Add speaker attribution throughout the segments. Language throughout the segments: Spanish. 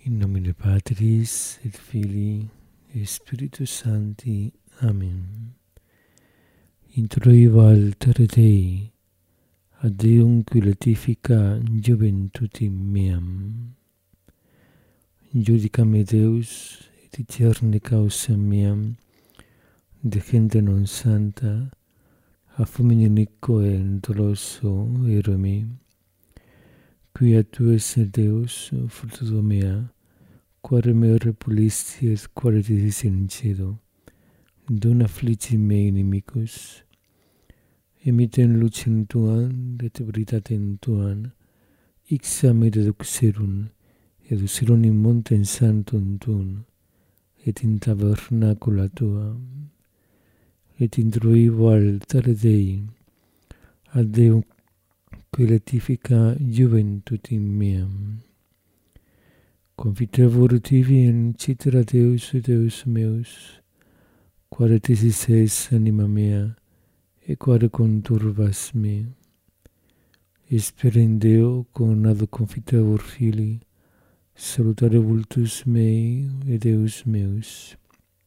Speaker 1: In nomine Patris et Filii et Spiritus Sancti. Amen. Introivo altere Dei, ad Deum qui letifica juventutem meam. Judica me Deus, et etierne causam meam, de gente non santa, a fumine iniquo et doloso ero me, quia tu esse Deus, fructus mea, quare me repulisti et quare disis in cedo, dun afflici me inimicus, emiten lucem tuam, et veritatem tuam, ixia me deduxerum, educerum in montem santum tuum, et in tabernacula tua, et introivo altare Dei, ad Deum qui letifica juventutem meam. Confitevor tibi in citera Deus et Deus meus, quare tesis es anima mea, et quare conturbas me. Espera in Deo conado confitevor Filii, salutare vultus mei et Deus meus.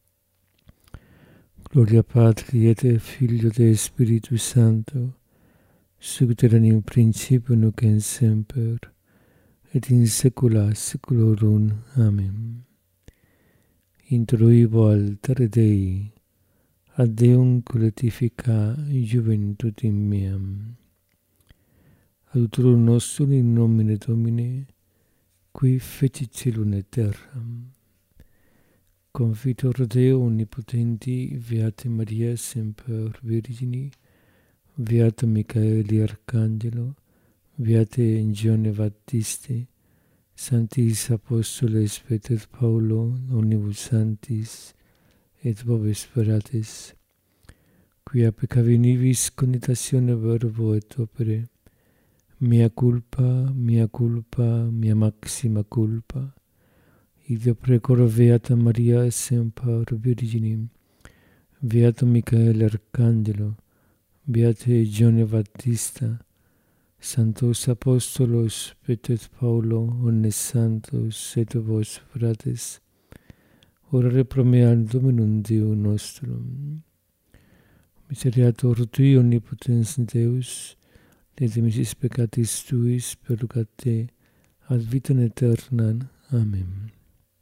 Speaker 1: Gloria Patri et Filio et Spiritus Sancto, sicut erat in principio nunc et semper, et in saecula saeculorum. Amen. Introivo altare Dei, ad Deum qui letifica juventutem meam. Adiutorium nostrum in nomine Domini, qui fecit caelum et terram. Confitor Deo omnipotenti, Beata Maria semper Virgini, Beato Michaeli Arcangelo, Beate Gione Baptiste, Sanctis Apostoles Peter et Paulo, omnibus sanctis, et vobis sperates, quia peccavi nibis connitatione verbo et opere, mea culpa, mea maxima culpa, id precor Beata Maria semper Virginim, Beato Michael Arcangelo, Beate Gione Baptista, Sanctos Apostolos Peter et Paulo, omnes santos et vos fratres, orare pro me ad Dominum Deum nostrum. Miseriator tui omnipotens Deus, et de missis peccatis tuis purgate ad vitam aeternam. Amen.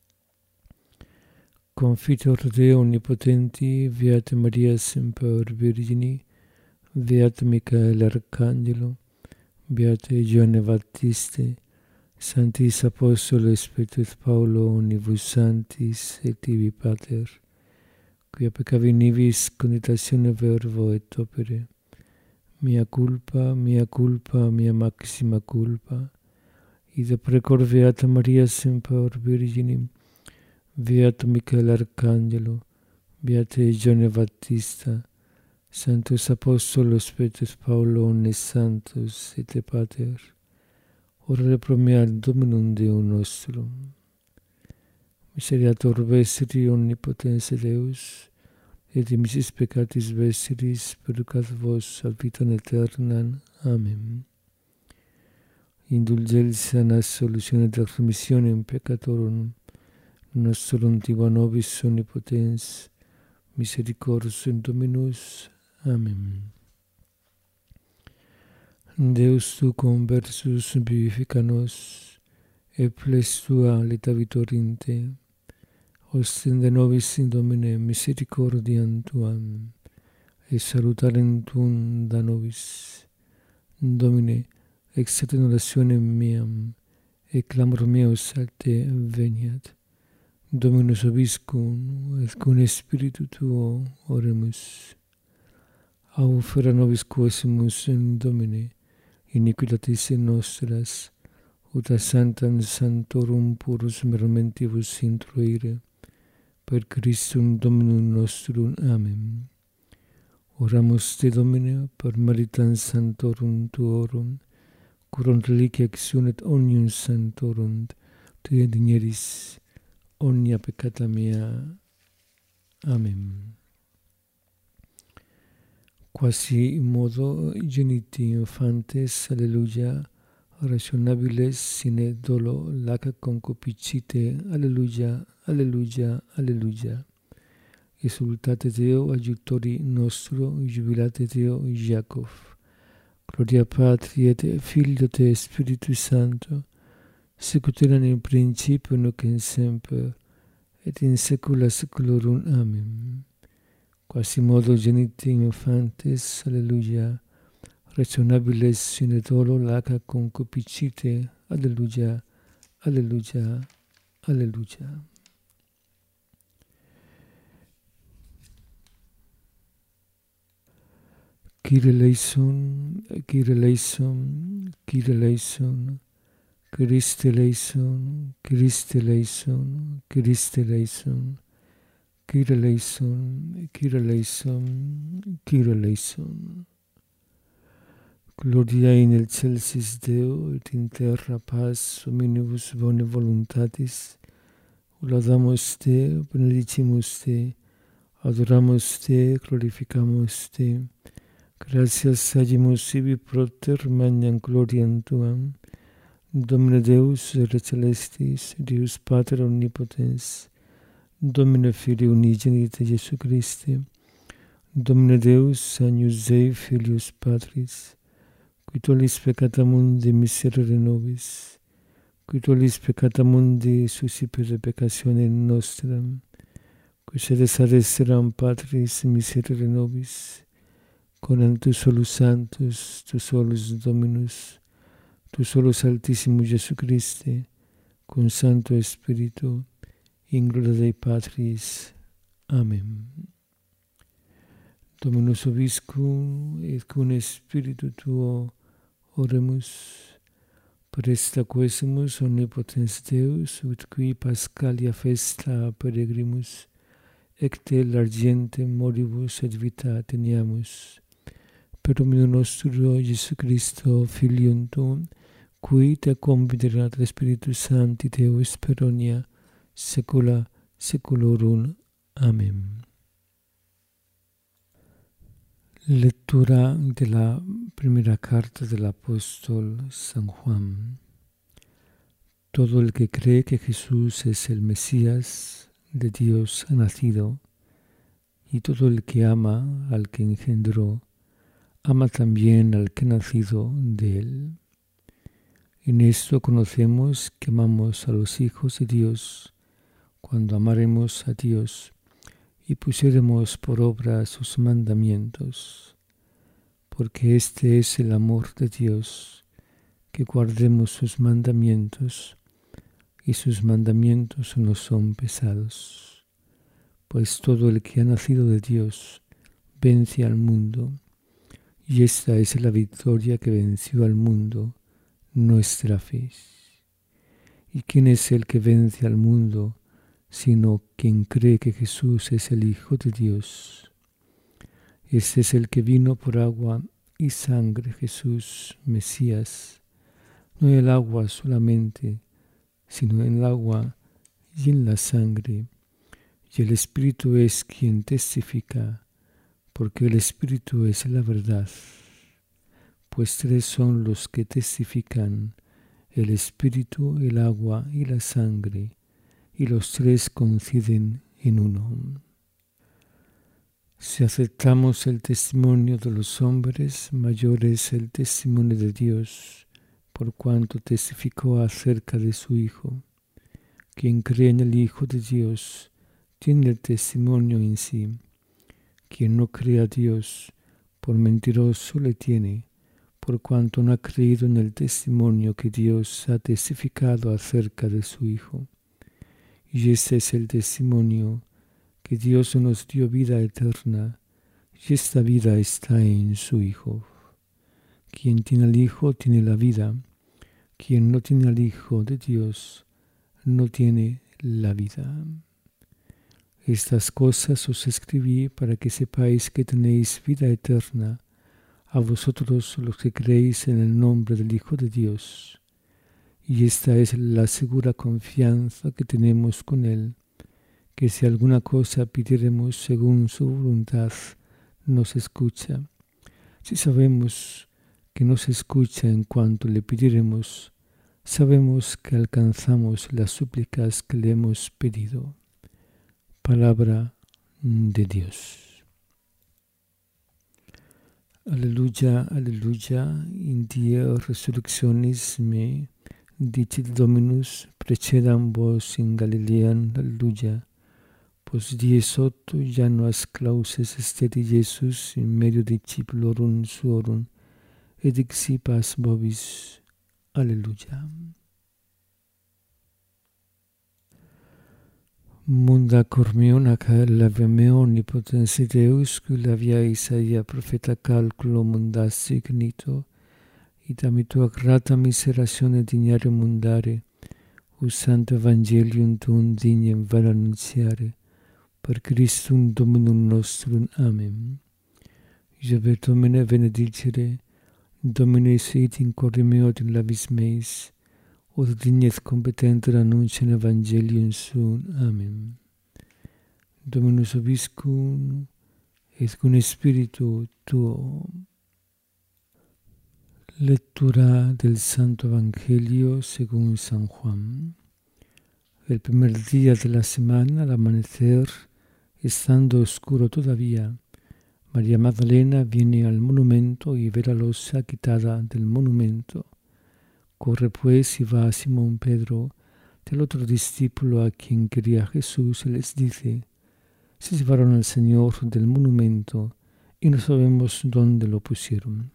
Speaker 1: Confitor Deo omnipotenti, Beata Maria semper Virgini, Beato Michael Arcangelo, Beate Gione Baptiste, Sanctis Apostoles Peter et Paulo, omnibus sanctis et tibi Pater, quia peccavi nibis connitatione verbo et opere, mea culpa, mea maxima culpa, id precor Beata Maria semper Virginim, Beato Michael Arcangelo, Beate Gione Baptista, Sanctus Apostolos Peter et Paulo, omnes santos et Pater, orare pro me ad Dominum Deum nostrum. Miseriator vestri omnipotens Deus, et de missis peccatis vestris purgat vos ad vitam aeternam. Amen. Indulgentia solutione et remissionem peccatorum nostrum tiba nobis omnipotens, misericors Dominus. Amen. Deus tu conversus vivifica nos, et ples tua leta vitorinte, ostende nobis in Domine misericordiam tuam, et salutarem tuum da nobis. Domine, exaudite orationem meam, et clamor meus a te veniat. Dominus vobiscum, et cum spiritu tuo oremus. Aufera nobis quosimus in Domine, iniquitatis nostras, ut a sanctam sanctorum purus mermentibus introire, per Christum Dominum nostrum. Amen. Oramus te Domine, per meritam sanctorum tuorum, curum reliquia exunet omnium sanctorum, te digneris omnia peccata mea. Amen. Quasi in modo geniti infantes, alleluia, rationabiles sine dolo laca concupiscite. Alleluia, alleluia, alleluia. Exultate Deo aiutori nostro, jubilate Deo Jacob. Gloria Patri et Filio et Spiritus Sancto, sicut erat in principio nunc in semper, et in saecula saeculorum. Amen. Quasimodo genite infantes, alleluia, rationabiles sine dolo laca concupiscite. Alleluia, alleluia, alleluia. Kyrie eleison, Kyrie eleison, Kyrie eleison, Christe eleison, Christe eleison, Christe eleison, Kyrie eleison, Kyrie eleison, Kyrie eleison. Gloria in excelsis Deo et in terra paz hominibus bone voluntatis. Laudamus Te, benedicimus Te, adoramus Te, glorificamus Te. Gratias agimus sibi propter magnam gloriam Tuam. Domine Deus Re Celestis, Deus Pater Omnipotens, Domine Filii Unigenite Iesu Christi, Domine Deus Agnus Dei Filius Patris, qui tollis peccata mundi miserere nobis, qui tollis peccata mundi suscipere peccatione nostram, qui sedes ad esseram Patris miserere nobis, conam tu solus Sanctus, tu solus Dominus, tu solus Altissimus Iesu Christe, con Santo Spiritu, in gloria Dei Patris. Amen. Dominus vobiscum, et cum Spiritu tuo oremus, presta quesimus omnipotens Deus, ut qui Pascalia festa peregrimus, ecte largente moribus et vita teniamus. Per Dominum nostro Iesu Christo, Filium Tuum, qui te confiderat Spiritus Sancti Deus per omnia saecula saeculorum. Amen. Lectura de la primera carta del apóstol San Juan. Todo el que cree que Jesús es el Mesías de Dios ha nacido, y todo el que ama al que engendró, ama también al que ha nacido de él. En esto conocemos que amamos a los hijos de Dios, cuando amaremos a Dios y pusiéremos por obra sus mandamientos, porque este es el amor de Dios, que guardemos sus mandamientos, y sus mandamientos no son pesados. Pues todo el que ha nacido de Dios vence al mundo, y esta es la victoria que venció al mundo, nuestra fe. ¿Y quién es el que vence al mundo, sino quien cree que Jesús es el Hijo de Dios? Este es el que vino por agua y sangre, Jesús, Mesías, no en el agua solamente, sino en el agua y en la sangre. Y el Espíritu es quien testifica, porque el Espíritu es la verdad. Pues tres son los que testifican, el Espíritu, el agua y la sangre, y los tres coinciden en uno. Si aceptamos el testimonio de los hombres, mayor es el testimonio de Dios, por cuanto testificó acerca de su Hijo. Quien cree en el Hijo de Dios tiene el testimonio en sí. Quien no cree a Dios, por mentiroso le tiene, por cuanto no ha creído en el testimonio que Dios ha testificado acerca de su Hijo. Y este es el testimonio, que Dios nos dio vida eterna, y esta vida está en su Hijo. Quien tiene al Hijo tiene la vida, quien no tiene al Hijo de Dios no tiene la vida. Estas cosas os escribí para que sepáis que tenéis vida eterna, a vosotros los que creéis en el nombre del Hijo de Dios. Y esta es la segura confianza que tenemos con Él, que si alguna cosa pidiéremos según su voluntad, nos escucha. Si sabemos que nos escucha en cuanto le pidiremos, sabemos que alcanzamos las súplicas que le hemos pedido. Palabra de Dios. Alleluia, alleluia, in die resurrectionis me, dicit Dominus, precedam vos in Galileam, alleluia. Pos die sotto Januas clauses esteti Iesus in medio discipulorum suorum, et ixi pas vobis. Alleluia. Munda cor meo nacel lavia meo omnipotensi Deus, qui lavia Isaia profeta calculo mundas signito, et amitua grata miseratione dignare mundare, us santo evangelium tuum dignem vel annunciare, per Christum Dominum nostrum. Amen. Jove Domine benedicere, Domine sit in corde meo et in labis meis, od dignes competenter annunciam evangelium suum. Amen. Dominus vobiscum, et cum spiritu tuo. Lectura del Santo Evangelio según San Juan. El primer día de la semana, al amanecer, estando oscuro todavía, María Magdalena viene al monumento y ve la losa quitada del monumento. Corre pues y va a Simón Pedro, del otro discípulo a quien quería Jesús, y les dice: se llevaron al Señor del monumento y no sabemos dónde lo pusieron.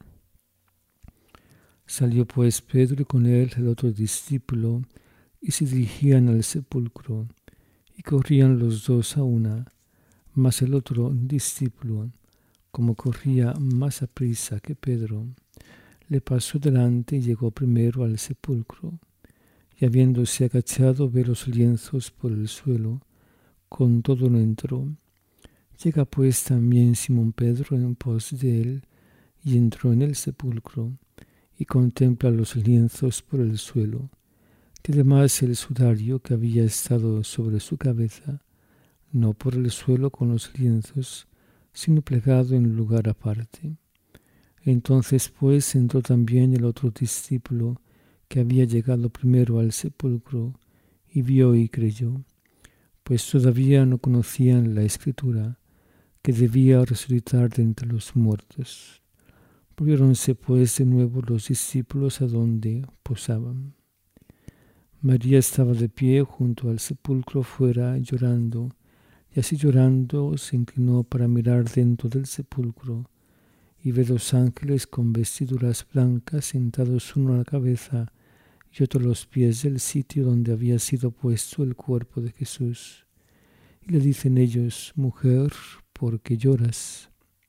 Speaker 1: Salió pues Pedro y con él el otro discípulo y se dirigían al sepulcro, y corrían los dos a una, mas el otro discípulo, como corría más aprisa que Pedro, le pasó delante y llegó primero al sepulcro, y habiéndose agachado ve los lienzos por el suelo, con todo no entró. Llega pues también Simón Pedro en pos de él, y entró en el sepulcro, y contempla los lienzos por el suelo, que además el sudario que había estado sobre su cabeza, no por el suelo con los lienzos, sino plegado en lugar aparte. Entonces pues entró también el otro discípulo que había llegado primero al sepulcro, y vio y creyó, pues todavía no conocían la Escritura, que debía resucitar de entre los muertos. Volviéronse pues de nuevo los discípulos a donde posaban. María estaba de pie junto al sepulcro fuera llorando, y así llorando se inclinó para mirar dentro del sepulcro, y ve dos ángeles con vestiduras blancas sentados uno a la cabeza y otro a los pies del sitio donde había sido puesto el cuerpo de Jesús. Y le dicen ellos: mujer, ¿por qué lloras?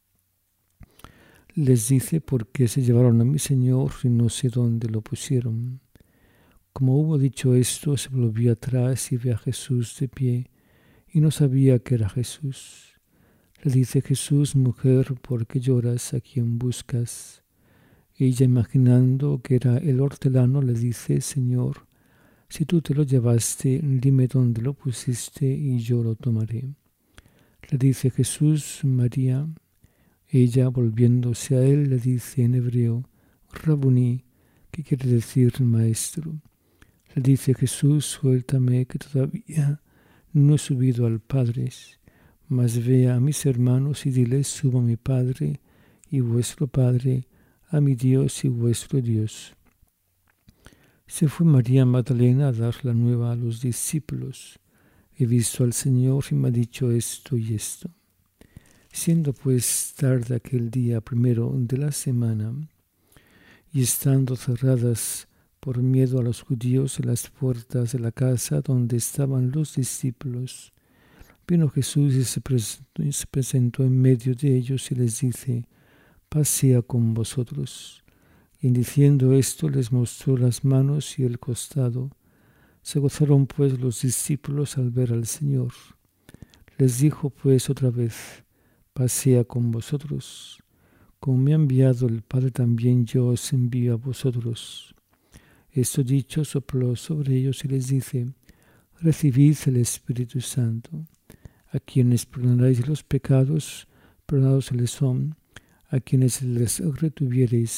Speaker 1: Les dice: porque se llevaron a mi Señor y no sé dónde lo pusieron. Como hubo dicho esto, se volvió atrás y ve a Jesús de pie, y no sabía que era Jesús. Le dice Jesús: mujer, ¿por qué lloras? ¿A quién buscas? Ella, imaginando que era el hortelano, le dice: Señor, si tú te lo llevaste, dime dónde lo pusiste y yo lo tomaré. Le dice Jesús: María. Ella, volviéndose a él, le dice en hebreo: Rabuni, que quiere decir maestro. Le dice Jesús: suéltame, que todavía no he subido al Padre, mas ve a mis hermanos y diles: subo a mi Padre y vuestro Padre, a mi Dios y vuestro Dios. Se fue María Magdalena a dar la nueva a los discípulos: he visto al Señor y me ha dicho esto y esto. Siendo pues tarde aquel día primero de la semana, y estando cerradas por miedo a los judíos las puertas de la casa donde estaban los discípulos, vino Jesús y se presentó en medio de ellos y les dice: paz sea con vosotros. Y en diciendo esto les mostró las manos y el costado. Se gozaron pues los discípulos al ver al Señor. Les dijo pues otra vez: paz sea con vosotros. Como me ha enviado el Padre, también yo os envío a vosotros. Esto dicho, sopló sobre ellos y les dice: recibid el Espíritu Santo. A quienes perdonaréis los pecados, perdonados les son. A quienes les retuviereis,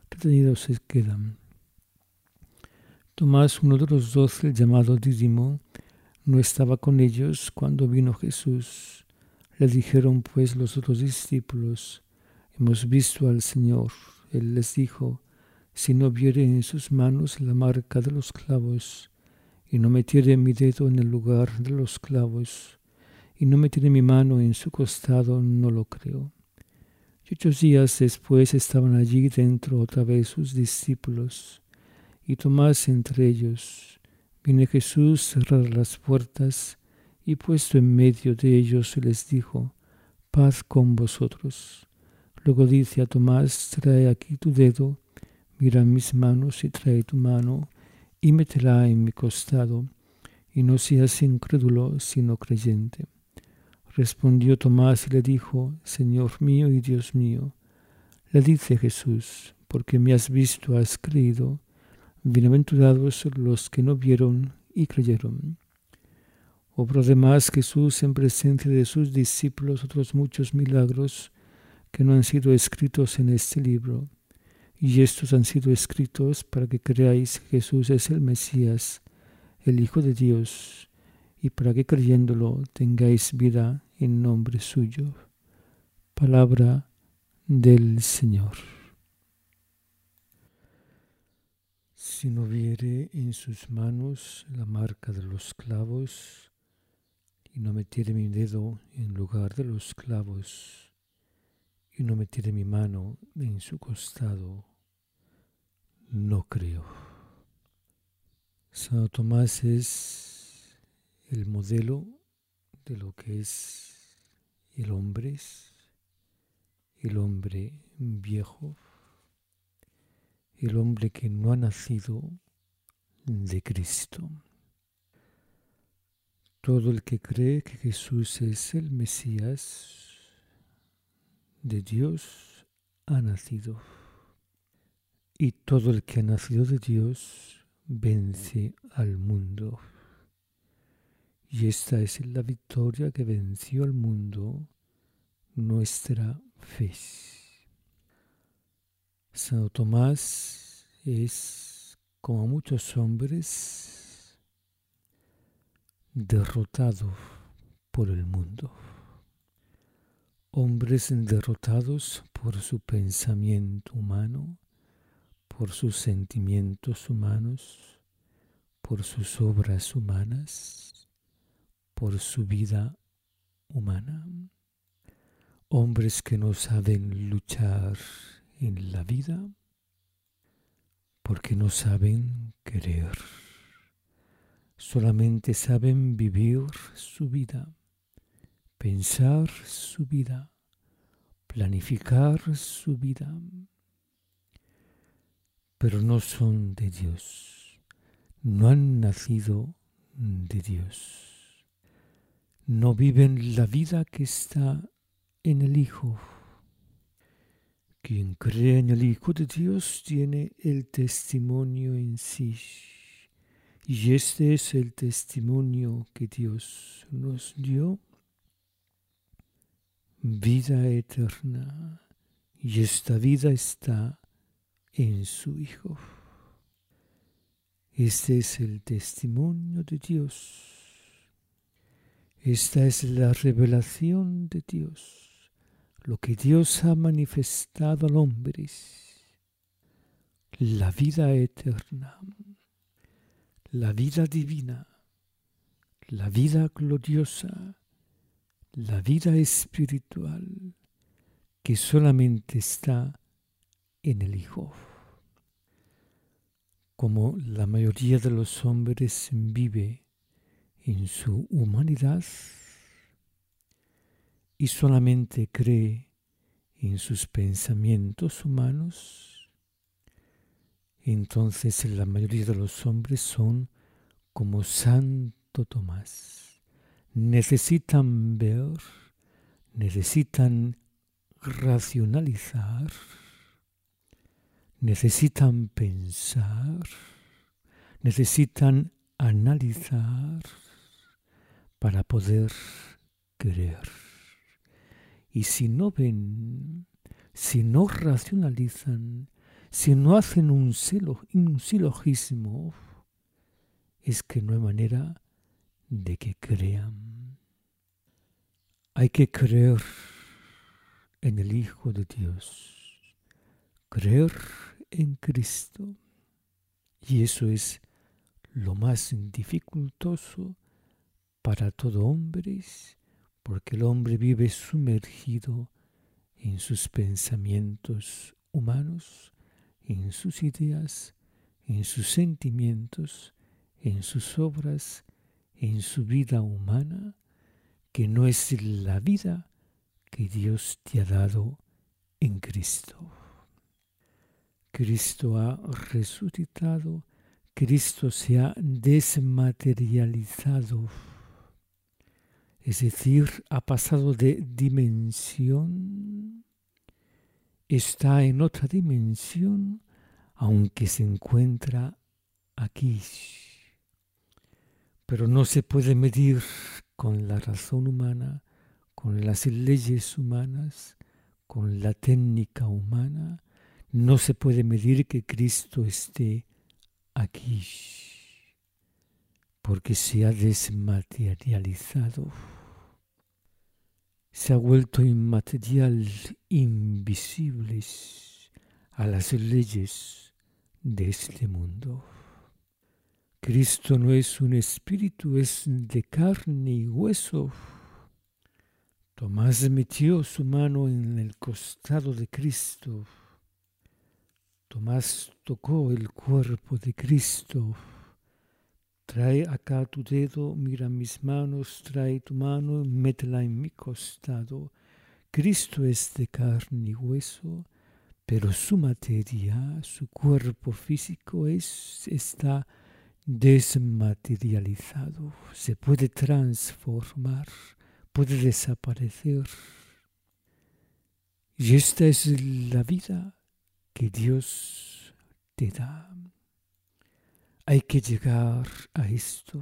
Speaker 1: retenidos se quedan. Tomás, uno de los 12, llamado Dídimo, no estaba con ellos cuando vino Jesús. Le dijeron pues los otros discípulos: hemos visto al Señor. Él les dijo: si no viere en sus manos la marca de los clavos, y no metiere mi dedo en el lugar de los clavos, y no metiere mi mano en su costado, no lo creo. Y 8 días después estaban allí dentro otra vez sus discípulos, y Tomás entre ellos. Viene Jesús, cerrar las puertas, y puesto en medio de ellos les dijo: paz con vosotros. Luego dice a Tomás: trae aquí tu dedo, mira mis manos, y trae tu mano, y métela en mi costado, y no seas incrédulo, sino creyente. Respondió Tomás y le dijo: Señor mío y Dios mío. Le dice Jesús: porque me has visto, has creído. Bienaventurados los que no vieron y creyeron. Obró además Jesús en presencia de sus discípulos otros muchos milagros que no han sido escritos en este libro. Y estos han sido escritos para que creáis que Jesús es el Mesías, el Hijo de Dios, y para que creyéndolo tengáis vida en nombre suyo. Palabra del Señor. Si no viere en sus manos la marca de los clavos, y no metiere mi dedo en lugar de los clavos, y no metiere mi mano en su costado, no creo. Santo Tomás es el modelo de lo que es el hombre viejo, el hombre que no ha nacido de Cristo. Todo el que cree que Jesús es el Mesías de Dios ha nacido. Y todo el que ha nacido de Dios vence al mundo. Y esta es la victoria que venció al mundo, nuestra fe. Santo Tomás es, como muchos hombres, derrotado por el mundo. Hombres derrotados por su pensamiento humano, por sus sentimientos humanos, por sus obras humanas, por su vida humana. Hombres que no saben luchar en la vida porque no saben querer. Solamente saben vivir su vida, pensar su vida, planificar su vida, pero no son de Dios, no han nacido de Dios, no viven la vida que está en el Hijo. Quien cree en el Hijo de Dios tiene el testimonio en sí. Y este es el testimonio que Dios nos dio: vida eterna. Y esta vida está en su Hijo. Este es el testimonio de Dios. Esta es la revelación de Dios, lo que Dios ha manifestado al hombre, la vida eterna, la vida divina, la vida gloriosa, la vida espiritual, que solamente está en el Hijo. Como la mayoría de los hombres vive en su humanidad y solamente cree en sus pensamientos humanos, entonces la mayoría de los hombres son como Santo Tomás. Necesitan ver, necesitan racionalizar, necesitan pensar, necesitan analizar para poder creer. Y si no ven, si no racionalizan, Si no hacen un silogismo, es que no hay manera de que crean. Hay que creer en el Hijo de Dios, creer en Cristo. Y eso es lo más dificultoso para todo hombre, porque el hombre vive sumergido en sus pensamientos humanos, en sus ideas, en sus sentimientos, en sus obras, en su vida humana, que no es la vida que Dios te ha dado en Cristo. Cristo ha resucitado, Cristo se ha desmaterializado, es decir, ha pasado de dimensión, está en otra dimensión, aunque se encuentra aquí. Pero no se puede medir con la razón humana, con las leyes humanas, con la técnica humana. No se puede medir que Cristo esté aquí, porque se ha desmaterializado, se ha vuelto inmaterial, invisible a las leyes de este mundo. Cristo no es un espíritu, es de carne y hueso. Tomás metió su mano en el costado de Cristo. Tomás tocó el cuerpo de Cristo. Trae acá tu dedo, mira mis manos, trae tu mano, métela en mi costado. Cristo es de carne y hueso, pero su materia, su cuerpo físico está desmaterializado, se puede transformar, puede desaparecer. Y esta es la vida que Dios te da. Hay que llegar a esto,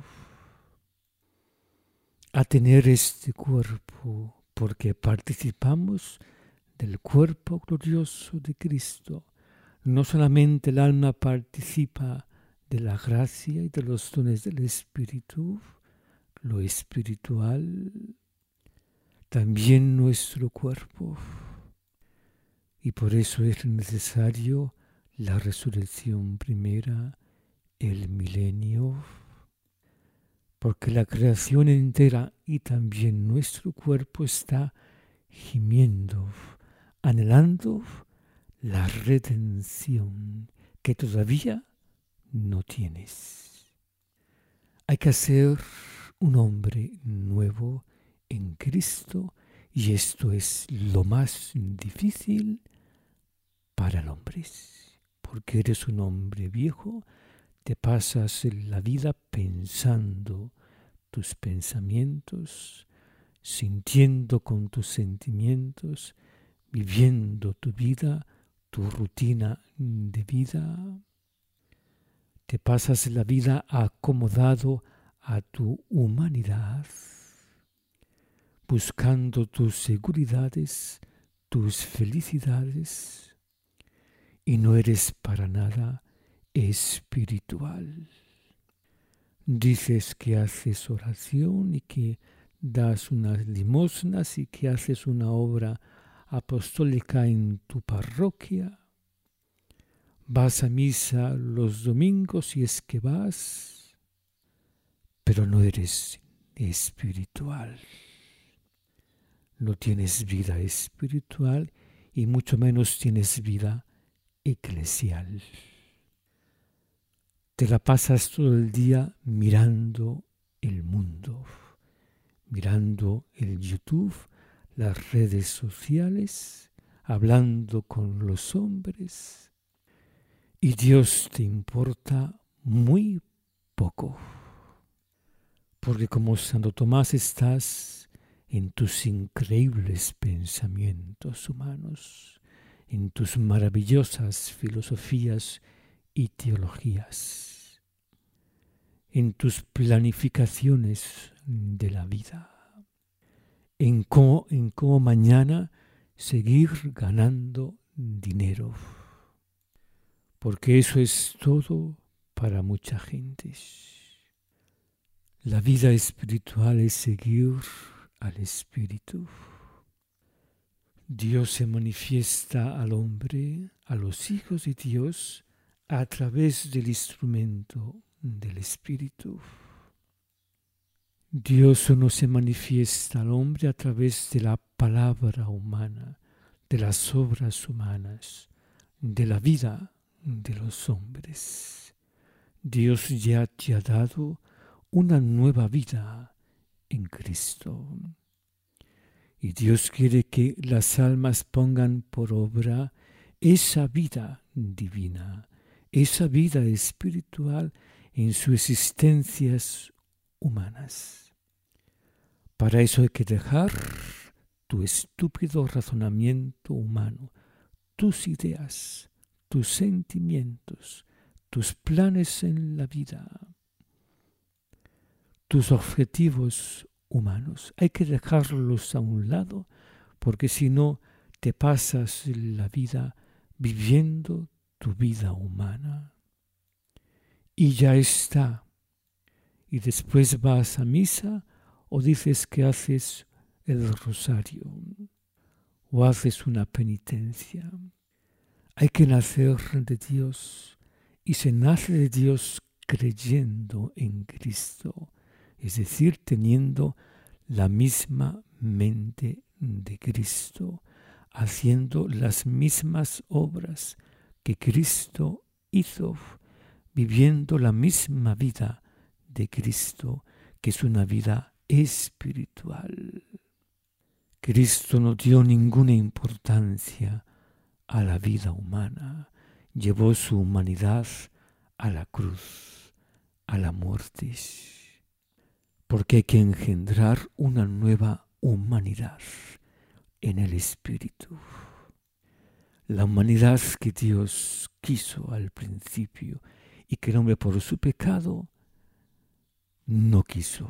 Speaker 1: a tener este cuerpo, porque participamos del cuerpo glorioso de Cristo. No solamente el alma participa de la gracia y de los dones del Espíritu, lo espiritual, también nuestro cuerpo. Y por eso es necesario la resurrección primera, el milenio, porque la creación entera y también nuestro cuerpo está gimiendo, anhelando la redención que todavía no tienes. Hay que ser un hombre nuevo en Cristo y esto es lo más difícil para el hombre, porque eres un hombre viejo, te pasas la vida pensando tus pensamientos, sintiendo con tus sentimientos, viviendo tu vida, tu rutina de vida. Te pasas la vida acomodado a tu humanidad, buscando tus seguridades, tus felicidades, y no eres para nada espiritual. Dices que haces oración y que das unas limosnas y que haces una obra apostólica en tu parroquia. Vas a misa los domingos si es que vas, pero no eres espiritual. No tienes vida espiritual y mucho menos tienes vida eclesial. Te la pasas todo el día mirando el mundo, mirando el YouTube, las redes sociales, hablando con los hombres, y Dios te importa muy poco, porque como Santo Tomás estás en tus increíbles pensamientos humanos, en tus maravillosas filosofías y teologías, en tus planificaciones de la vida, en cómo mañana seguir ganando dinero. porque eso es todo para mucha gente. La vida espiritual es seguir al Espíritu. Dios se manifiesta al hombre, a los hijos de Dios, a través del instrumento del Espíritu. Dios no se manifiesta al hombre a través de la palabra humana, de las obras humanas, de la vida de los hombres. Dios ya te ha dado una nueva vida en Cristo. Y Dios quiere que las almas pongan por obra esa vida divina, esa vida espiritual en sus existencias humanas. Para eso hay que dejar tu estúpido razonamiento humano, tus ideas, tus sentimientos, tus planes en la vida, tus objetivos humanos. Hay que dejarlos a un lado, porque si no te pasas la vida viviendo tu vida humana. Y ya está. Y después vas a misa o dices que haces el rosario o haces una penitencia. Hay que nacer de Dios, y se nace de Dios creyendo en Cristo, es decir, teniendo la misma mente de Cristo, haciendo las mismas obras que Cristo hizo, viviendo la misma vida de Cristo, que es una vida espiritual. Cristo no dio ninguna importancia a la vida humana, llevó su humanidad a la cruz, a la muerte, porque hay que engendrar una nueva humanidad en el Espíritu. La humanidad que Dios quiso al principio y que el hombre por su pecado no quiso.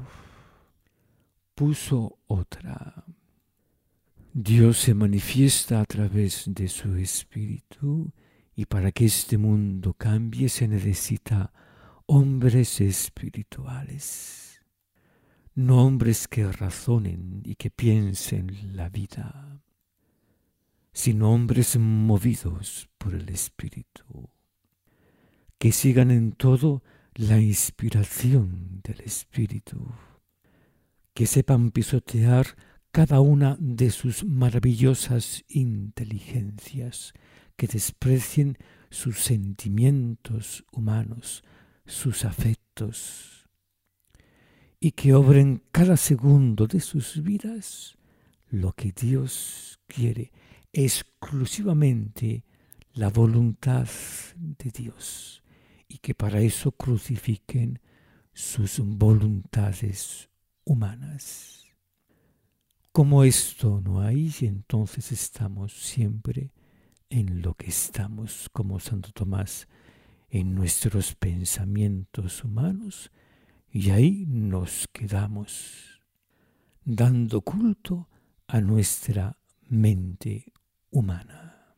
Speaker 1: Puso otra. Dios se manifiesta a través de su Espíritu, y para que este mundo cambie se necesita hombres espirituales. No hombres que razonen y que piensen la vida, sino hombres movidos por el Espíritu, que sigan en todo la inspiración del Espíritu, que sepan pisotear cada una de sus maravillosas inteligencias, que desprecien sus sentimientos humanos, sus afectos, y que obren cada segundo de sus vidas lo que Dios quiere, exclusivamente la voluntad de Dios, y que para eso crucifiquen sus voluntades humanas. Como esto no hay, entonces estamos siempre en lo que estamos, como Santo Tomás, en nuestros pensamientos humanos, y ahí nos quedamos, dando culto a nuestra mente humana.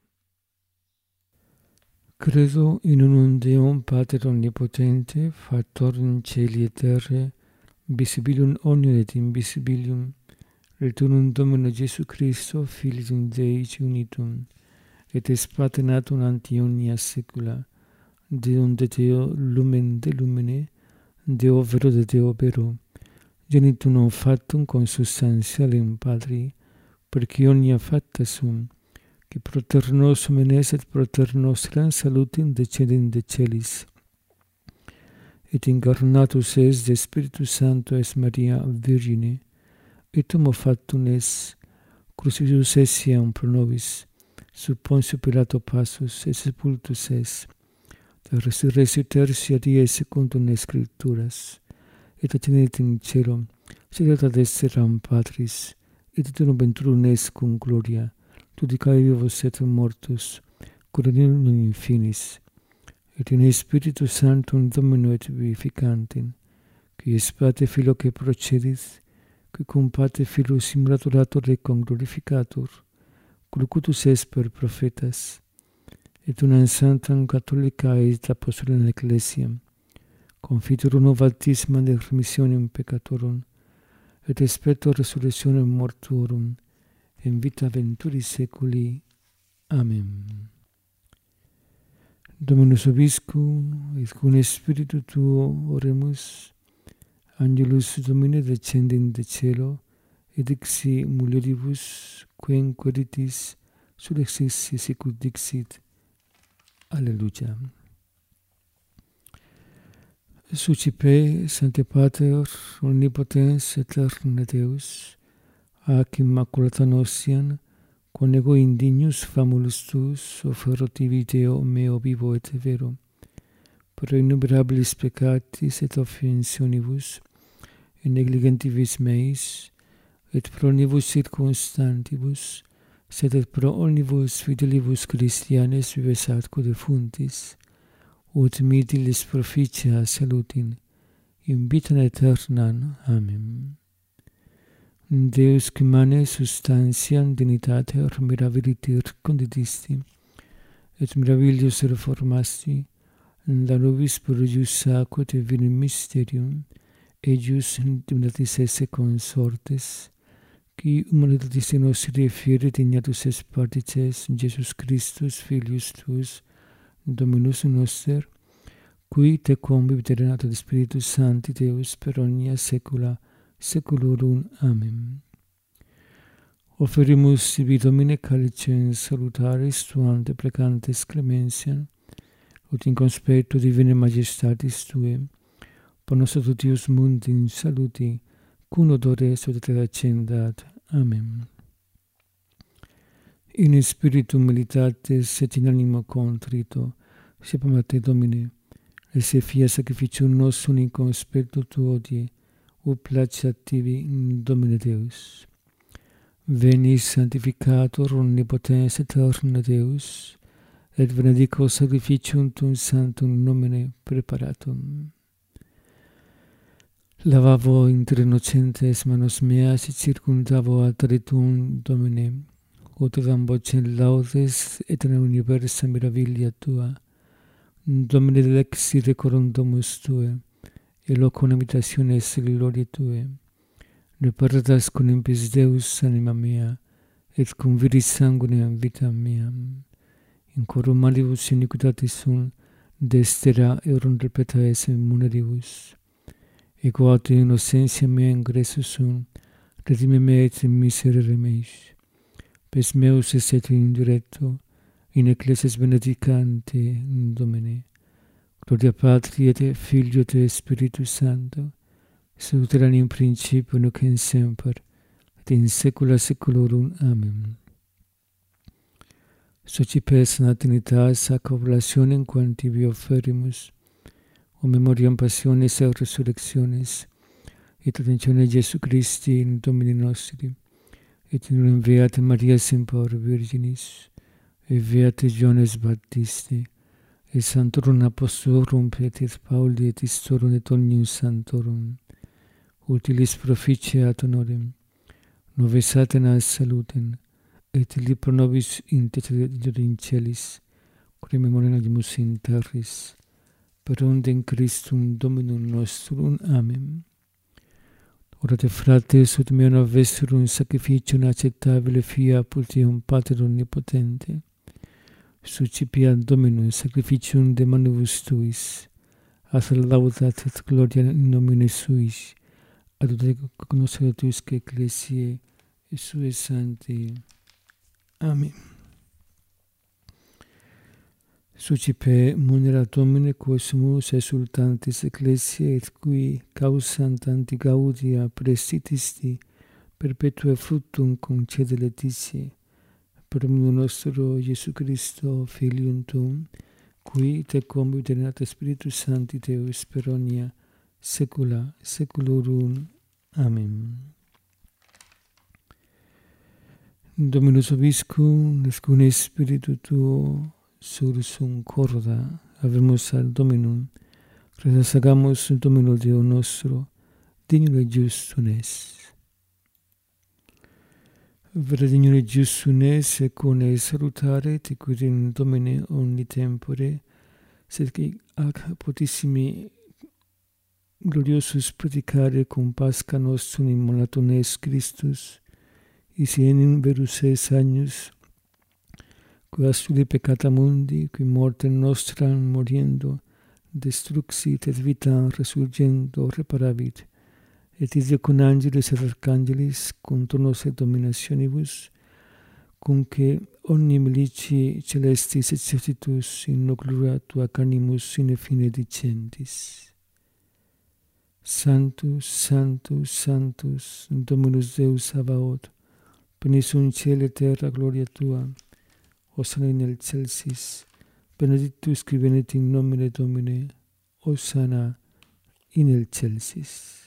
Speaker 1: Credo in unum Deum Pater Omnipotente, Factorum Caeli et Terrae, visibilium omnium et invisibilium, et unum Domino Jesu Christo, Filium Dei unitum, et spate natum ante omnia saecula, Deum de Deo lumen de lumine, Deo vero de Deo vero, genitum non factum consubstantialem Patri, perque omnia facta sum, qui proter nosum enes et proter nostram salutem decedent de celis, et incarnatus es de Spiritus Sancto es Maria Virgine, et homo factum es, crucifixus essiam pro nobis, sub Pontio Pilato passus, et sepultus es, de resurrexio tertia die secundum Scripturas, et ascendit in caelum, sedet ad dexteram Patris, et iterum venturum est cum gloria, judicae vivos et mortus, coronum in finis, et in Spiritu Sanctum Domino et vivificantem, qui es Pate Filo que procedit, qui cum Pate Filo simulatorator et conglorificator, locutus est per prophetas, et una sanctam catholica et apostolum ecclesiam, confitur uno baptisma de remissionem peccatorum, et expecto resurrectionem mortuorum, in vita venturi seculi. Amen. Dominus vobiscum, et cum spiritu tuo oremus, Angelus Domini descendi in de cielo, et dixi mulieribus, quem queritis, surrexit sicut dixit. Alleluia. Sucipe, Sancte Pater, omnipotens aeterne Deus, ac immaculata nostiam, quam ego indignus famulus tuus, offero tibi Deo meo vivo et vero, pro innumerabilis peccatis et offensionibus, et negligentibus meis, et pro omnibus circumstantibus, sed et pro omnibus fidelibus Christianes vives atque defuntis, ut mitilis proficia salutin, in vitam aeternam. Amen. Deus qui mane substantiam dignitater mirabiliter condidisti, et mirabillius reformasti, da nobis purgius sacut et vinum mysterium, eius divinatis esse consortes, qui humanitatis nostri fieri dignatus est partices Jesus Christus, Filius tuus, Dominus noster, qui te convivit renato de Spiritus Sancti Deus per omnia saecula saeculorum. Amen. Offerimus tibi Domine calicem salutaris tuam deprecantes clementiam, ut in conspectu divine majestatis Tuae, por nos totius mundi in saluti, cum odore suadet accendat. Amen. In spiritu militatis et in animo contrito, sepam a te Domine, et se fia sacrificium nostrum in conspectu tu odie, ut placeat tibi, Domine Deus. Veni sanctificator omnipotens aeterne Deus, et benedico sacrificium tuum sanctum nomine preparatum. Lavavo inter innocentes manos meas, et circumdavo altare tuum, Domine, ut dam vocem laudes et in universa mirabilia tua, Domine lexi decorum domus Tuae, et locum habitationes gloriae Tuae. Ne perdas con impis Deus anima mea, et cum viris sanguinem vita mea. In coro malibus iniquitatis sum, destera eorum repeta esse muneribus. Ego auto innocentia mea ingresso sum, redime me et miserere meis. Pes meus est indirecto, in ecclesias benedicante, Domine. Gloria Patri et Filio et Spiritus Sancto, sicut erat in principio nunc et semper, et in saecula saeculorum. Amen. Socipes Trinitas ac oblationem quam tibi offerimus, o memoriam passiones et resurrectiones, et redemptione Jesu Christi in Domini nostri, et in unum beata Maria semper Virginis, et beate Ioannes Baptiste, et sanctorum apostolorum Petri Pauli et istorum et omnium sanctorum, utilis proficiat honorem, nobis Satanas salutem, et li pro nobis intercedere in celis, quae memoriamus in terris, per ondem Christum Dominum nostrum. Amen. Orate fratres, ut meo vesserum sacrificium acceptabile fiapul Deum Pater omnipotente, sucipiat Dominum sacrificium de manibus tuis, as laudat et gloria in nomine suis, adudere cognoscere tuisque ecclesiae et sue sancti. Amen. Sucipe munera Domine quos sumus exultantis ecclesiae, et qui causant tanti gaudia prestitisti perpetue fructum concede laetitia, per omnium nostro Iesu Christo, Filium Tuum, qui te convivit regnat Spiritus Sancti Deus per omnia saecula saeculorum. Amen. Dominus vobiscum, et cum spiritu tuo, sursum corda, habemus ad Dominum, redassagamus Domino Deo nostro, dignum et justum est. Veredignore Giusune, secone salutare, te quidem Domine omni tempore, sed che ac potissimi gloriosus predicare cum Pascha nostrum immolatum est Christus, isi enim verus es agnus, qui astuli peccata mundi, qui mortem nostram moriendo, destruxit et vita resurgendo reparavit, et ide con angelis et archangelis, cum turnos et dominationibus, cumque omni milici celestis exercitus in gloria tua canimus sine fine dicentis. Sanctus, Sanctus, Sanctus, Dominus Deus Sabaoth, plenius in cielo et terra gloria tua, Hosanna in excelsis, benedictus qui venit in nomine Domini, Hosanna in excelsis.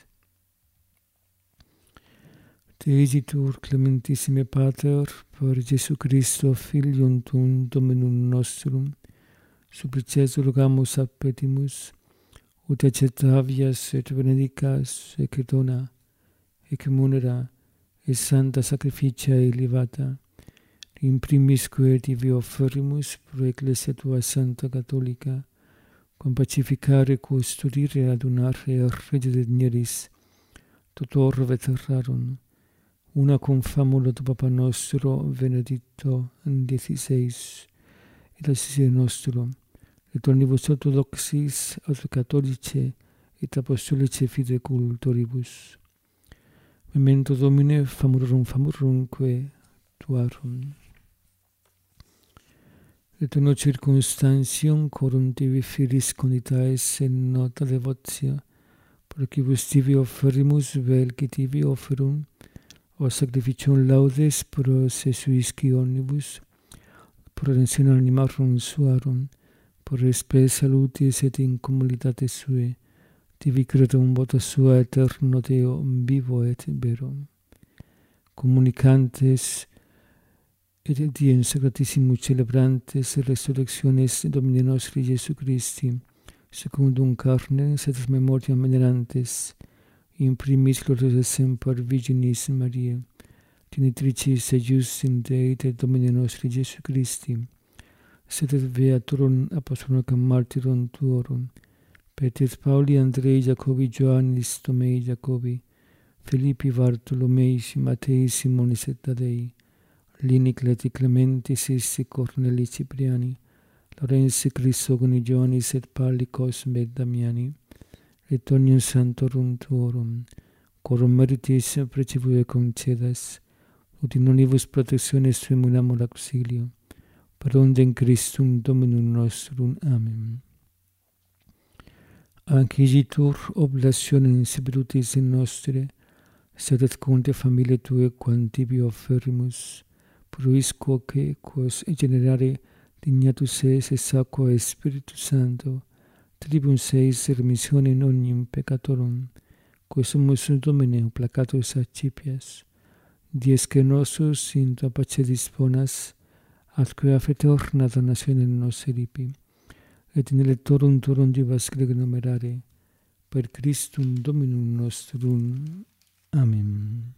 Speaker 1: Te igitur clementissime Pater, per Jesu Christo, Filium tuum Dominum nostrum, supplices rogamus appetimus, ut accettavias et benedicas ec dona, ec munera, et santa sacrificia elevata, in primisque tibi offerimus pro Ecclesia tua Santa Catholica, quam pacificare, custodire, adunare, regge digneris, tutor veterarum, una cum famula tu Papa nostro, Benedicto XVI, et assise nostro, et omnibus orthodoxis, et catholice, et apostolice fide cultoribus. Memento Domine, famurumque tuarum. Et uno circumstantium, corum tibi filis conditaes in nota devotia, procibus tibi offerimus, vel qui tibi offerum, o sacrificium laudes pro se suisci omnibus, pro redemptione animarum suarum, pro spe salutis et in communitate sue, tibi credum vota sua eterno Deo vivo et vero. Comunicantes et diem sacratissimus celebrantes resurrectiones Domini nostri Jesu Christi, secundum carne, sed memoriam venerantes, in primis gloriosa semper Virginis Mariae, genitricis eius in Dei et Domini nostri Jesu Christi, sed et beaturum apostolum martyrum tuorum, Petris Pauli, Andrei, Jacobi, Ioannis, Tomei, Jacobi, Philippi, Bartolomeis, Matei, Simonis et Tadei, Lini, Cleti, Clementi, Sissi, Corneli, Cipriani, Lorenzi, Chrysogoni, Ioannis et Palicos, et Damiani, et omnium santorum tuorum, corum meritis precipue concedas, ut in omnibus protectiones tuum unamur auxilio, per ondem Christum Dominum nostrum. Amen. Ancigitur oblationem spiritus in nostre, sed et conte familiae Tue quam tibi offerimus, pruis quoque quos generare dignatus es aqua Spiritus Sancto, tribum seis remissione in omnium peccatorum, quo sumus Domine placatus accipias, dies que nosus in tua pace disponas, atque affetorna donatione nos eripi, et in electorum tuorum divas numerare, per Christum Dominum nostrum. Amen.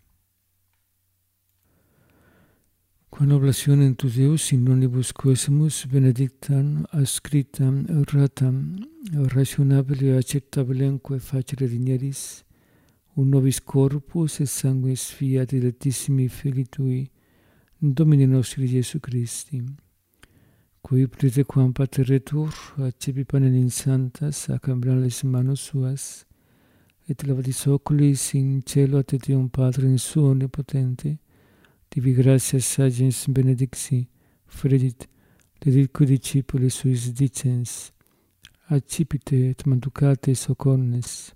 Speaker 1: Quam oblationem tu Deus in omnibus quesumus benedictam, ascritam, erratam, rationabile acceptabilemque facere digneris, un nobis corpus et sanguis fiat dilectissimi Filii Tui, Domini nostri Jesu Christi, qui prete quam pateretur, accepi panem in santas, ac ambrales manus suas, et levadis oculis in cielo ad Deum Patrem suo omnipotente, tibi gratias sagens benedicti, fredit, deditque discipuli suis dicens, accipite et manducate socornes,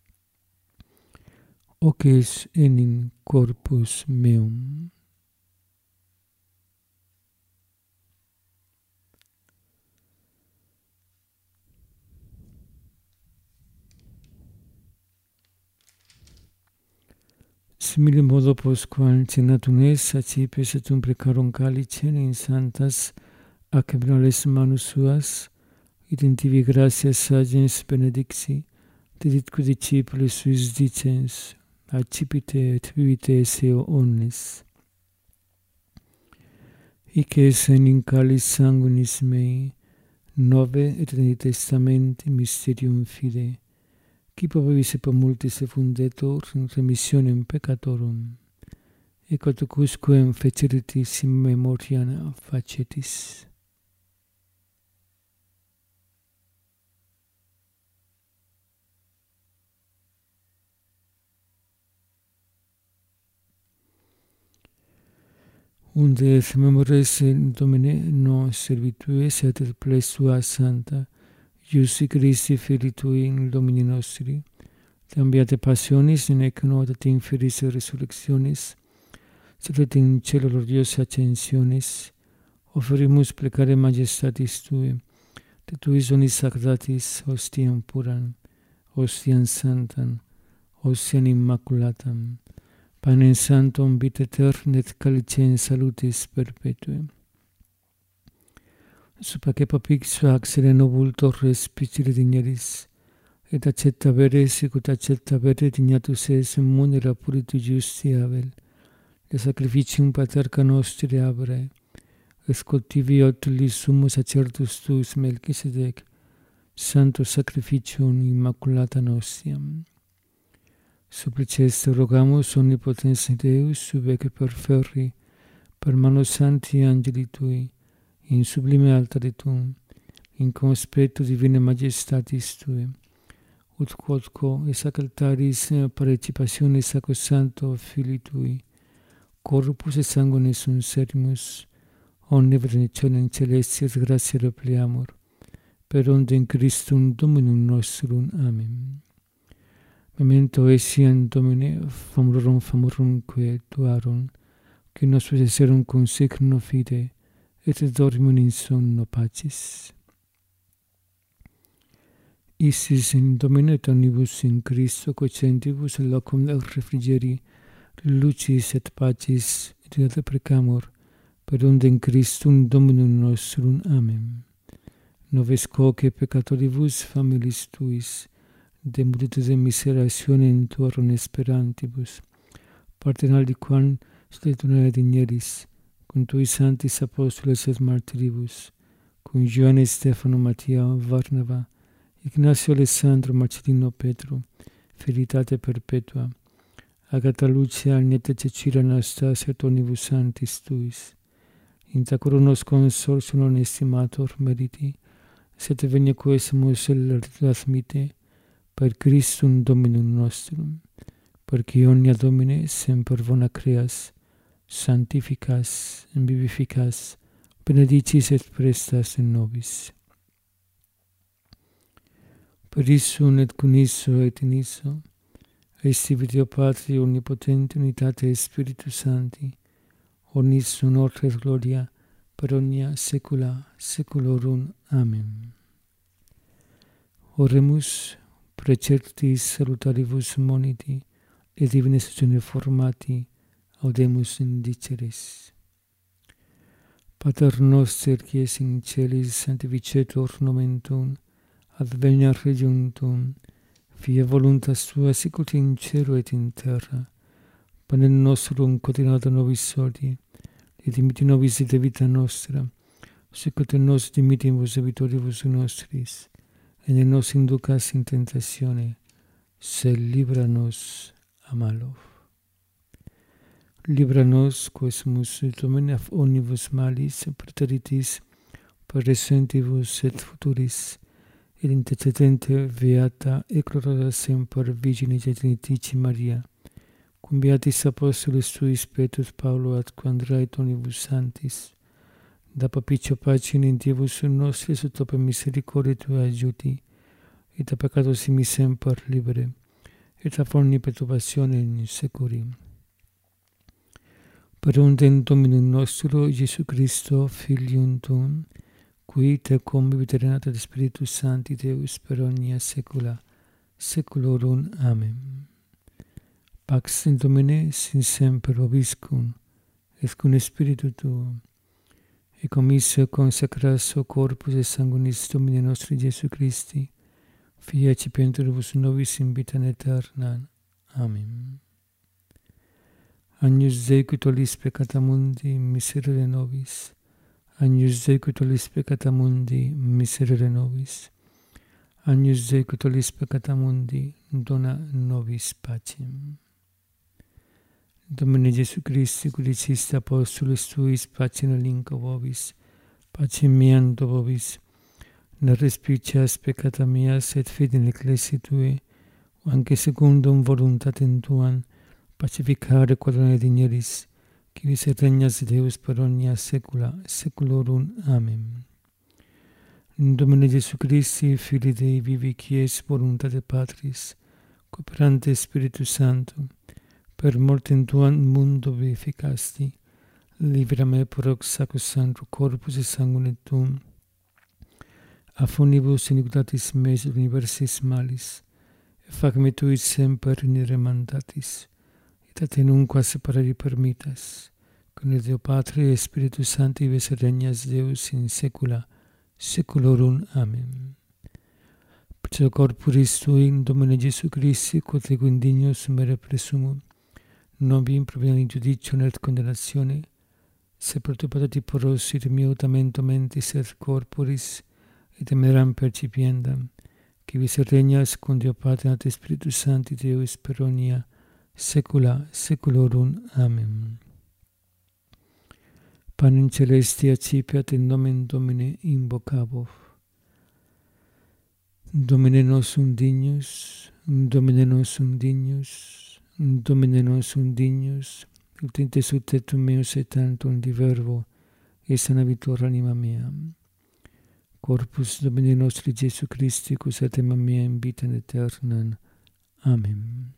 Speaker 1: hoc es enim corpus meum. Simile modo postquam cenatum es, accipes et precarum calicem in santas accebrales manus suas, et in tibi gratias sagens benedicti, deditque discipulis suis dicens, accipite et vivite esse omnes. hic es in calis sanguinis mei, nove et in testamenti mysterium fide, qui probabis per multis effundetur in remissionem peccatorum, et quodusquam feceritis in memoriam facetis. Unde et memores Domine nos servitues et plesua santa, Iusi Christi Filii Tui in Domini nostri, tam beate passionis, nec nota inferis resurrectionis, sed in cielo gloriosa ascensionis, offerimus plecare majestatis Tui, de Tui sonis sacratis hostiam puram, hostiam santam, hostiam immaculatam, panem santum vita aeternam et calicem salutis perpetuum. Supaque papixua accere novultor respicere digneris, et accetta vere sicut accetta vere dignatus es munera puritu justi Abel, de sacrificium paterca nostri abre, et cultivi otulis summus sacertus tuus Melchisedec, santo sacrificium immaculata nostiam. Supplices te rogamus omnipotens Deus, sub ecce perferri, per mano santi angeli Tui, in sublime altare Tuum, in conspectu divine majestatis Tui, ut quodco es altaris participationis sacrosancto Filii Tui, corpus et sanguinis sunt serimus, omne benedictionem celestis gratia repleamur, per ondem Christum Dominum nostrum. Amen. Memento etiam Domine famurum quae tuarum, qui nos possesserum cum signo fide, et dormim in somno pacis. Isis in Domine et omnibus in Christo cocentibus locum del refrigeri, lucis et pacis, et precamur, per ondem Christum Dominum nostrum. Amen. Noves quoque peccatoribus familis Tuis, de multitude miserationem Tuarum esperantibus, partem aliquam stetunare digneris, cum Tui sanctis apostoles et martyribus, cum Ioanne Stefano Mattia Varnava, Ignacio Alessandro Marcellino Petro, Filitate perpetua, Agata Lucia Agneta Cecilia Anastasia et omnibus sanctis Tuis, inta coro nos consortium non estimator meriti, sed venia quesumus admite, per Christum Dominum nostrum, perque omnia Domine semper bona creas, sanctificas, vivificas, benedicis et prestas in nobis. Per issum et cum isso et in isso, esti Deo Patri omnipotente unitate Spiritus Sancti, omnis honor et gloria per omnia saecula saeculorum. Amen. Oremus preceptis salutaribus moniti, et divina stazione formati, audemus indiceres. Pater noster, qui es in celis, sanctificetur nomen Tuum, adveniat regnum Tuum, fiat voluntas Tua sicut in cielo et in terra. Panem nostrum quotidianum nobis hodie, et dimitti nobis debita nostra, sicut nos dimittimus debitoribus nostris, et ne nos inducas in tentatione, sed libera nos a malo. Libera nos, quesumus Domine af omnibus malis, praeteritis, presentibus et futuris, et intercedente beata et gloriosa semper Virgine Genitici Maria, cum beatis apostolis Tuis Petrus Paulo ad Andrea et omnibus sanctis, da papicio pacem in Dievus nostris ut opere misericordiae Tuae adjuti, et a peccatos simi semper libere, et a omni perturbationem securi. Per ondem Dominum nostro Iesu Christo, Filium Tuum, qui tecum vivit et Spiritus Sancti Deus per omnia saecula saeculorum. Amen. Pax in Domine sin semper vobiscum, et cum Spiritu Tuo, et commisso consecrasso corpus et sanguinis Domini nostri Iesu Christi, Fia cipienturibus nobis in vitam aeternam. Amen. Agnus Dei, qui tollis peccata mundi, miserere nobis, Agnus Dei qui tollis peccata mundi, miserere nobis. Agnus Dei qui tollis peccata mundi, dona nobis pacem. Domine Gesù Christi, qui diciste apostolis tuis, pacem relinquo vobis, pacem meam do vobis, ne respicias peccata mea, sed fide in ecclesiae tue, anche secundum voluntatem tuam, pacificare quadrone digneris, qui vis regnas Deus per omnia saecula saeculorum. Amen. Domine Gesù Christi, Filii Dei vivi, qui es voluntate Patris, cooperante Spiritus Sancto, per mortem tuam mundo vivificasti, libera me per hoc sacrosancto corpus et sanguinem tuum, a funibus iniquitatis meis et universis malis, et fac me tui semper venire mandatis, et a te nunquam separari permittas, con Deo Patri et Spiritus Sancti vis regnas Deus in saecula saeculorum. Amen. Perciò corporis tui, Domine Gesù Christi, quod ego indigno sumere presumum, non vi improviam in judicio net condennatione, se per tu patati poros et mio tamento mentis et corporis, et emeram percipiendam, qui vis regnas con Deo Patri et Spiritus Sancti Deus per omnia saecula saeculorum. Amen. Panem celestia accipiat in nomen Domini invocabo. Domine nosum dignus, Domine nosum dignus, Domine nosum dignus, ut inte sutetum meus et tantum di verbo, et sanavitur anima mea. Corpus Domini nostri Jesu Christi, cus et anima mea in vitam aeternam. Amen.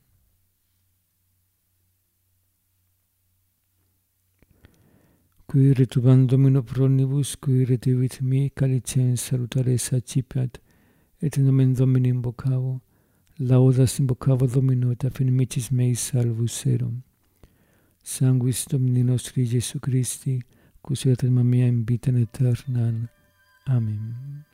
Speaker 1: Qui retubam Domino pro omnibus, qui redevit me, calicem salutares accipiat, et in nomen Domini invocavo, laudas invocavo Domino, et affinamicis meis salvus erum. Sanguis Domini nostri Jesu Christi, cus et anima mea in vitam aeternam. Amen.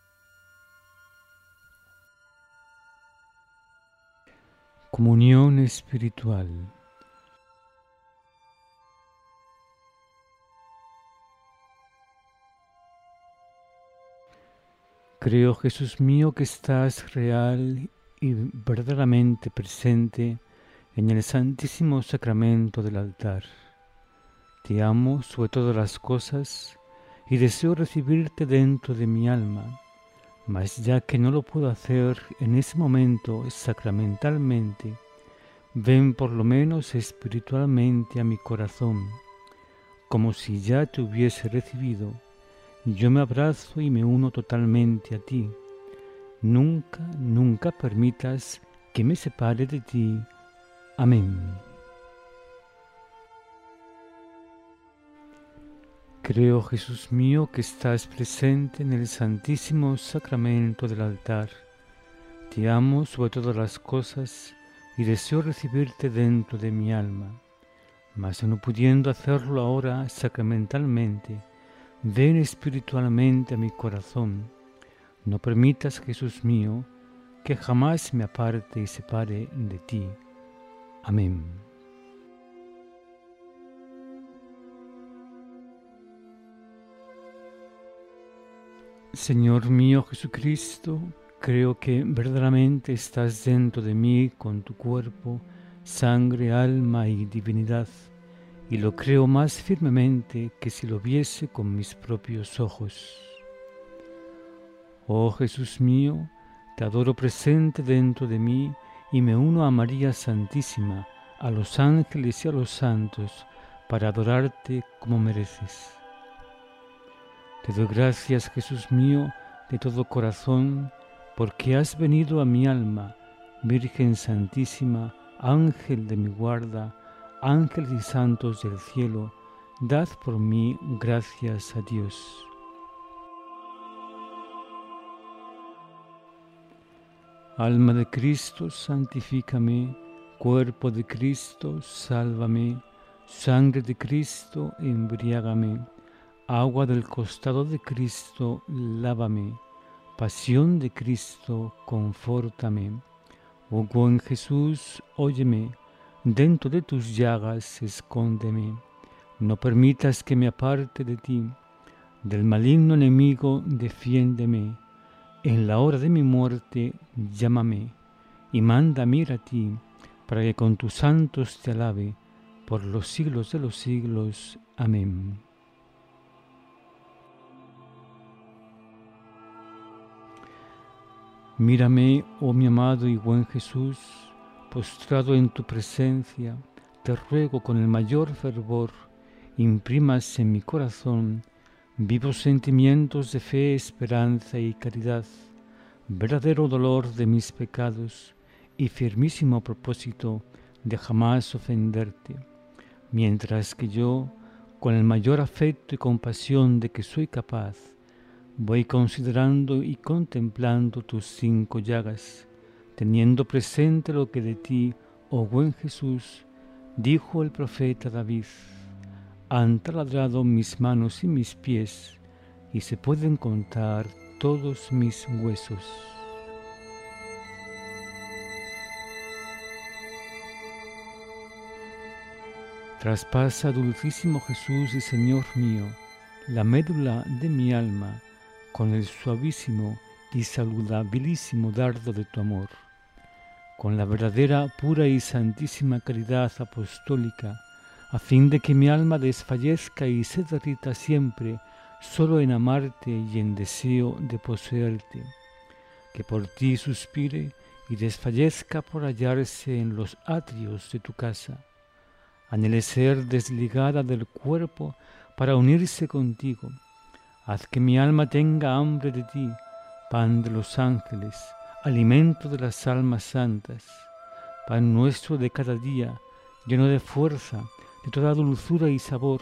Speaker 1: Comunión espiritual. Creo, Jesús mío, que estás real y verdaderamente presente en el santísimo sacramento del altar. Te amo sobre todas las cosas y deseo recibirte dentro de mi alma, mas ya que no lo puedo hacer en ese momento sacramentalmente, ven por lo menos espiritualmente a mi corazón, como si ya te hubiese recibido. Yo me abrazo y me uno totalmente a ti. Nunca, nunca permitas que me separe de ti. Amén. Creo, Jesús mío, que estás presente en el santísimo sacramento del altar. Te amo sobre todas las cosas y deseo recibirte dentro de mi alma. Mas no pudiendo hacerlo ahora sacramentalmente, ven espiritualmente a mi corazón. No permitas, Jesús mío, que jamás me aparte y separe de ti. Amén. Señor mío Jesucristo, creo que verdaderamente estás dentro de mí con tu cuerpo, sangre, alma y divinidad, y lo creo más firmemente que si lo viese con mis propios ojos. Oh Jesús mío, te adoro presente dentro de mí y me uno a María Santísima, a los ángeles y a los santos, para adorarte como mereces. Te doy gracias, Jesús mío, de todo corazón, porque has venido a mi alma, Virgen Santísima, Ángel de mi guarda, ángeles y santos del cielo, dad por mí gracias a Dios. Alma de Cristo, santifícame, cuerpo de Cristo, sálvame, sangre de Cristo, embriágame, agua del costado de Cristo, lávame, pasión de Cristo, confórtame. Oh buen Jesús, óyeme, dentro de tus llagas escóndeme, no permitas que me aparte de ti, Del maligno enemigo defiéndeme. En la hora de mi muerte llámame y mándame ir a ti, para que con tus santos te alabe por los siglos de los siglos. Amén. Mírame, oh mi amado y buen Jesús, postrado en tu presencia, te ruego con el mayor fervor, imprimas en mi corazón vivos sentimientos de fe, esperanza y caridad, verdadero dolor de mis pecados y firmísimo propósito de jamás ofenderte, mientras que yo, con el mayor afecto y compasión de que soy capaz, voy considerando y contemplando tus 5 llagas, teniendo presente lo que de ti, oh buen Jesús, dijo el profeta David: han taladrado mis manos y mis pies, y se pueden contar todos mis huesos. Traspasa, dulcísimo Jesús y Señor mío, la médula de mi alma con el suavísimo y saludabilísimo dardo de tu amor. Con la verdadera, pura y santísima caridad apostólica, a fin de que mi alma desfallezca y se derrita siempre solo en amarte y en deseo de poseerte, que por ti suspire y desfallezca por hallarse en los atrios de tu casa. Anhele ser desligada del cuerpo para unirse contigo. Haz que mi alma tenga hambre de ti, pan de los ángeles, alimento de las almas santas, pan nuestro de cada día, lleno de fuerza, de toda dulzura y sabor,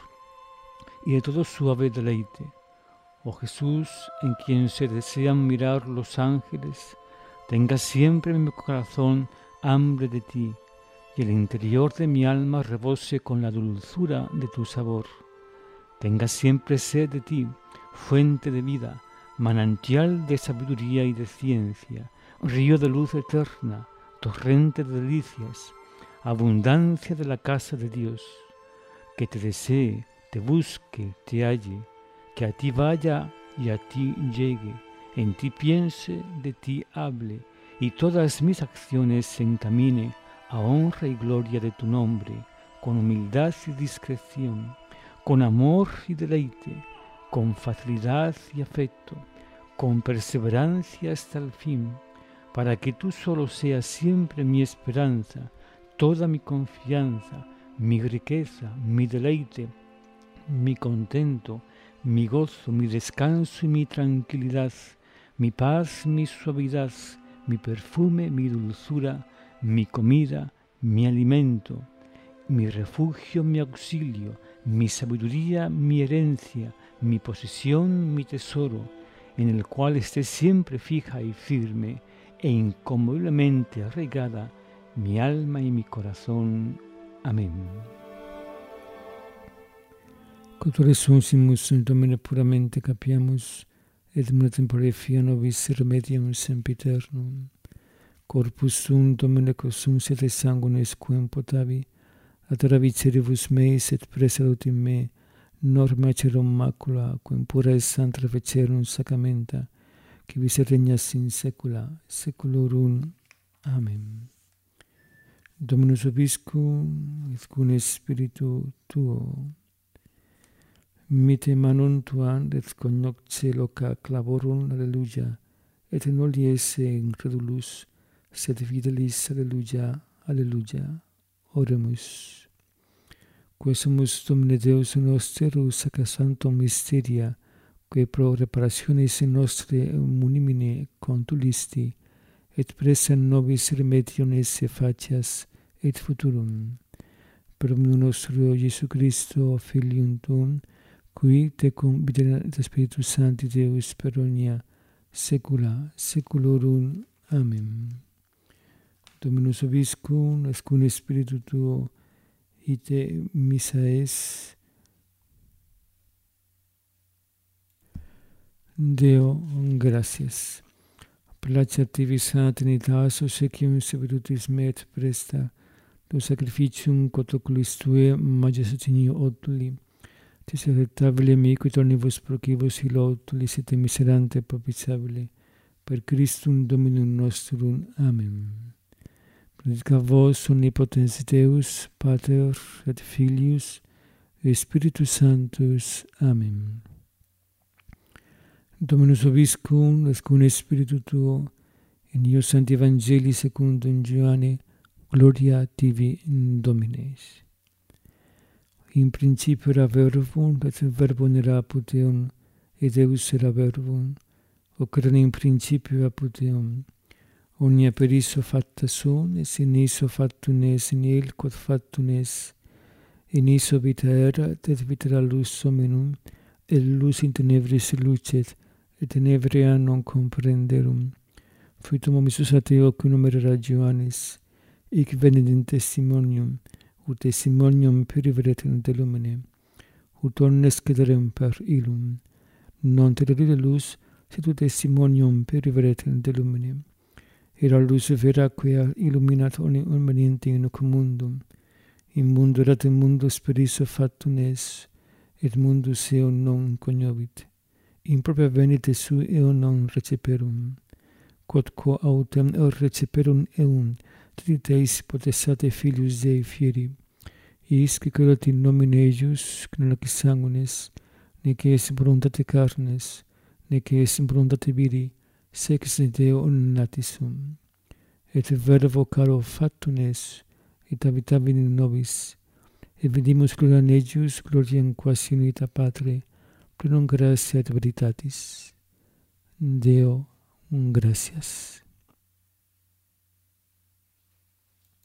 Speaker 1: y de todo suave deleite. Oh Jesús, en quien se desean mirar los ángeles, tenga siempre en mi corazón hambre de ti, y el interior de mi alma rebose con la dulzura de tu sabor. Tenga siempre sed de ti, fuente de vida, manantial de sabiduría y de ciencia, río de luz eterna, torrente de delicias, abundancia de la casa de Dios. Que te desee, te busque, te halle, que a ti vaya y a ti llegue, en ti piense, de ti hable, y todas mis acciones se encamine a honra y gloria de tu nombre, con humildad y discreción, con amor y deleite, con facilidad y afecto, con perseverancia hasta el fin, para que tú solo seas siempre mi esperanza, toda mi confianza, mi riqueza, mi deleite, mi contento, mi gozo, mi descanso y mi tranquilidad, mi paz, mi suavidad, mi perfume, mi dulzura, mi comida, mi alimento, mi refugio, mi auxilio, mi sabiduría, mi herencia, mi posesión, mi tesoro, en el cual esté siempre fija y firme e inconmoviblemente arraigada mi alma y mi corazón. Amén. Cultore sunsimus in Domine puramente capiamus, et muna tempore fia nobis remedium sempiternum. Corpus sum Domine cosum sed sanguinis quem potavi, ad ora viceribus meis et presalut in me, norma cerum macula, quem pura et santa fecerum sacramenta, qui vis regnas in saecula saeculorum. Amen. Dominus vobiscum, et cum spiritu tuo. Mite manum tuam, et cognosce loca clavorum, alleluia, et noli esse incredulus, sed fidelis, alleluia, alleluia. Oremus. Quesumus Domine Deus nosterus sacrosanctum mysteria, que pro reparationis nostre munimine contulisti, et presa nobis remedium esse facias, et futurum. Per nostro Iesu Christo, Filium Tuum, qui tecum videre et Spiritus Sancti Deus per omnia saecula saeculorum. Amen. Dominus vobiscum, et cum spiritu tuo, ite missa es. Deo, gracias. Placia tibi sana Trinitas, ossequium servitutis me et presta, tu sacrificium quod oculis tue majestatinio oduli, tis accettabile mi, qui tornibus procibus illotulis et miserante propitiabile, per Christum Dominum nostrum. Amen. Benedicat vos omnipotens Deus, Pater et Filius, et Spiritus Sanctus. Amen. Dominus vobiscum, et cum Spiritu tuo, in io Sancti Evangelii secundum Ioanne, gloria tibi, Domine. In principio era verbum, et verbum era apud Deum, et Deus era verbum, hoc erat in principio apud Deum. Omnia per iso facta sunt, et in iso factum est, in il quod factum est. In iso vita erat, et vita era lux hominum, et lux in tenebris lucet, et tenebria non comprenderum. Fuitum homisus ateo cum era Ioannis, hic venit in testimonium, ut testimonium periveret in de lumine, ut omnes cederem per illum. Non terere lux, sed ut testimonium periveret in de lumine. Era lux vera quia illuminat omnium in hoc mundum. In mundo erat mundus per iso factum est, et mundus eum non cognovit. In propria venit su eum non receperum. Quodquo autem receperum eum, triteis potestate Filius Dei fieri. Is que credat in nomine eius, que non ac sanguinis, nec est voluntate carnes, nec est voluntate viri, sec ex Deo natis sum. Et verbo caro factum est, et habitabit in nobis, et vidimus gloriam eius, gloriam quasi unita Patre, plenum gratia et veritatis. Deo, gratias.